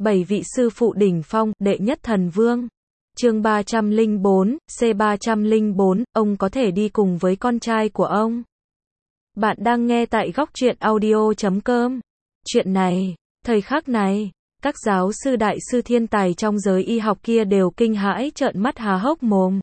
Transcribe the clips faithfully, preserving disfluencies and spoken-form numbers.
Bảy vị sư phụ đỉnh phong, đệ nhất thần vương. Chương ba trăm lẻ bốn, C ba trăm lẻ bốn, ông có thể đi cùng với con trai của ông. Bạn đang nghe tại góc truyện audio chấm com. Chuyện này, thời khắc này, các giáo sư đại sư thiên tài trong giới y học kia đều kinh hãi trợn mắt há hốc mồm.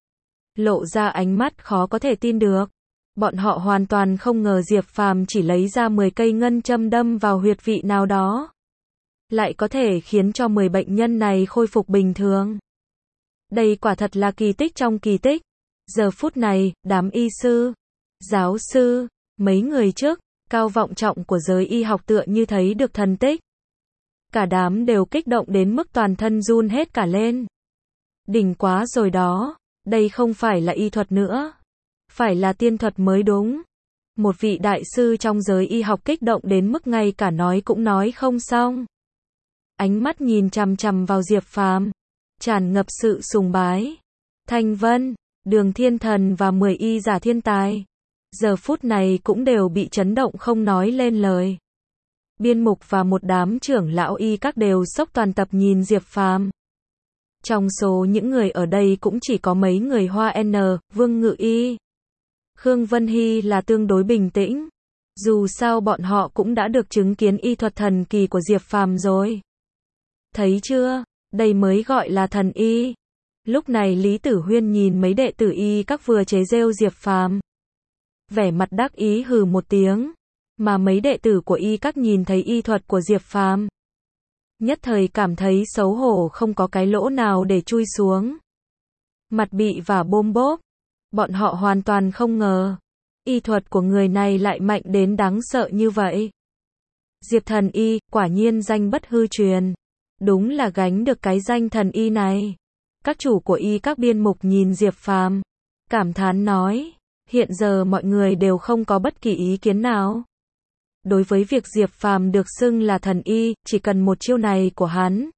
Lộ ra ánh mắt khó có thể tin được. Bọn họ hoàn toàn không ngờ Diệp Phàm chỉ lấy ra mười cây ngân châm đâm vào huyệt vị nào đó, lại có thể khiến cho mười bệnh nhân này khôi phục bình thường. Đây quả thật là kỳ tích trong kỳ tích. Giờ phút này, đám y sư, giáo sư, mấy người trước, cao vọng trọng của giới y học tựa như thấy được thần tích. Cả đám đều kích động đến mức toàn thân run hết cả lên. Đỉnh quá rồi đó, đây không phải là y thuật nữa, phải là tiên thuật mới đúng. Một vị đại sư trong giới y học kích động đến mức ngay cả nói cũng nói không xong. Ánh mắt nhìn chằm chằm vào Diệp Phàm, tràn ngập sự sùng bái. Thanh Vân, Đường Thiên Thần và mười y giả thiên tài, giờ phút này cũng đều bị chấn động không nói lên lời. Biên mục và một đám trưởng lão y các đều sốc toàn tập nhìn Diệp Phàm. Trong số những người ở đây cũng chỉ có mấy người Hoa N, Vương Ngự Y, Khương Vân Hy là tương đối bình tĩnh. Dù sao bọn họ cũng đã được chứng kiến y thuật thần kỳ của Diệp Phàm rồi. Thấy chưa, đây mới gọi là thần y. Lúc này Lý Tử Huyên nhìn mấy đệ tử y các vừa chế giễu Diệp Phàm, vẻ mặt đắc ý hừ một tiếng, mà mấy đệ tử của y các nhìn thấy y thuật của Diệp Phàm, nhất thời cảm thấy xấu hổ không có cái lỗ nào để chui xuống. Mặt bị vả bôm bốp, bọn họ hoàn toàn không ngờ, y thuật của người này lại mạnh đến đáng sợ như vậy. Diệp thần y, quả nhiên danh bất hư truyền. Đúng là gánh được cái danh thần y này. Các chủ của y các biên mục nhìn Diệp Phàm, cảm thán nói, hiện giờ mọi người đều không có bất kỳ ý kiến nào. Đối với việc Diệp Phàm được xưng là thần y, chỉ cần một chiêu này của hắn,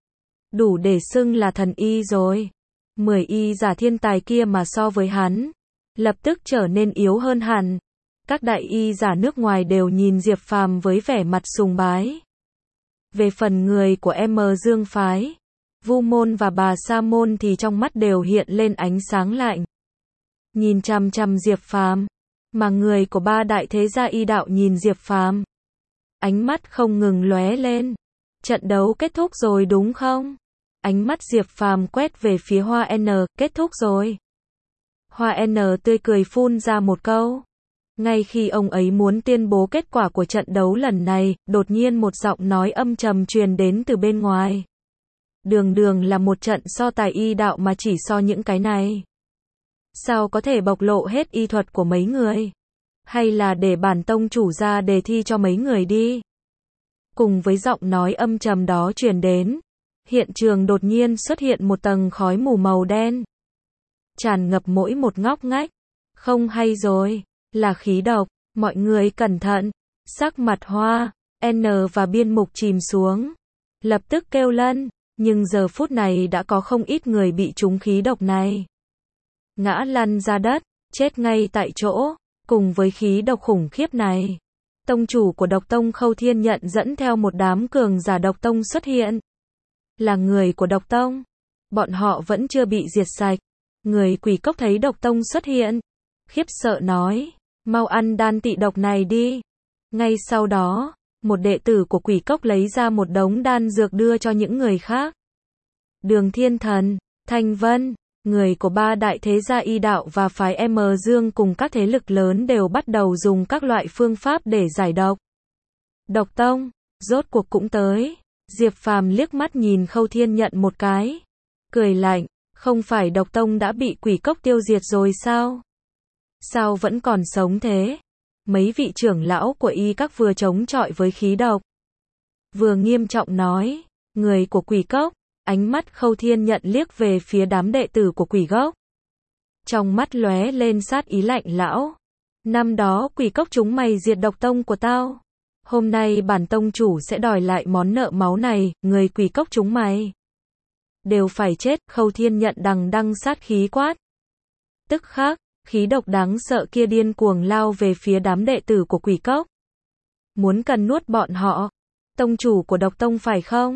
đủ để xưng là thần y rồi. Mười y giả thiên tài kia mà so với hắn, lập tức trở nên yếu hơn hẳn. Các đại y giả nước ngoài đều nhìn Diệp Phàm với vẻ mặt sùng bái. Về phần người của M Dương phái, Vu môn và bà Sa môn thì trong mắt đều hiện lên ánh sáng lạnh. Nhìn chằm chằm Diệp Phàm, mà người của ba đại thế gia y đạo nhìn Diệp Phàm, ánh mắt không ngừng lóe lên. Trận đấu kết thúc rồi đúng không? Ánh mắt Diệp Phàm quét về phía Hoa N, kết thúc rồi. Hoa N tươi cười phun ra một câu. Ngay khi ông ấy muốn tuyên bố kết quả của trận đấu lần này, đột nhiên một giọng nói âm trầm truyền đến từ bên ngoài. Đường đường là một trận so tài y đạo mà chỉ so những cái này, sao có thể bộc lộ hết y thuật của mấy người? Hay là để bản tông chủ ra đề thi cho mấy người đi? Cùng với giọng nói âm trầm đó truyền đến, hiện trường đột nhiên xuất hiện một tầng khói mù màu đen, tràn ngập mỗi một ngóc ngách. Không hay rồi, là khí độc, mọi người cẩn thận. Sắc mặt Hoa N và biên mục chìm xuống, lập tức kêu lên, nhưng giờ phút này đã có không ít người bị trúng khí độc này, ngã lăn ra đất, chết ngay tại chỗ. Cùng với khí độc khủng khiếp này, tông chủ của độc tông Khâu Thiên Nhận dẫn theo một đám cường giả độc tông xuất hiện. Là người của độc tông, bọn họ vẫn chưa bị diệt sạch. Người quỷ cốc thấy độc tông xuất hiện, khiếp sợ nói, mau ăn đan tị độc này đi. Ngay sau đó, một đệ tử của quỷ cốc lấy ra một đống đan dược đưa cho những người khác. Đường Thiên Thần, Thanh Vân, người của ba đại thế gia y đạo và phái M Dương cùng các thế lực lớn đều bắt đầu dùng các loại phương pháp để giải độc. Độc tông, rốt cuộc cũng tới. Diệp Phàm liếc mắt nhìn Khâu Thiên Nhận một cái, cười lạnh, không phải độc tông đã bị quỷ cốc tiêu diệt rồi sao? Sao vẫn còn sống thế? Mấy vị trưởng lão của y các vừa chống chọi với khí độc, vừa nghiêm trọng nói, người của quỷ cốc. Ánh mắt Khâu Thiên Nhận liếc về phía đám đệ tử của quỷ cốc, trong mắt lóe lên sát ý lạnh lão. Năm đó quỷ cốc chúng mày diệt độc tông của tao, hôm nay bản tông chủ sẽ đòi lại món nợ máu này. Người quỷ cốc chúng mày đều phải chết. Khâu Thiên Nhận đằng đằng sát khí quát. Tức khắc, khí độc đáng sợ kia điên cuồng lao về phía đám đệ tử của quỷ cốc, muốn cần nuốt bọn họ. Tông chủ của độc tông phải không?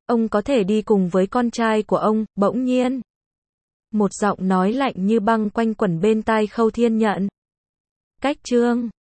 Ông có thể đi cùng với con trai của ông, bỗng nhiên. Một giọng nói lạnh như băng quanh quẩn bên tai Khâu Thiên Nhận. Cách chương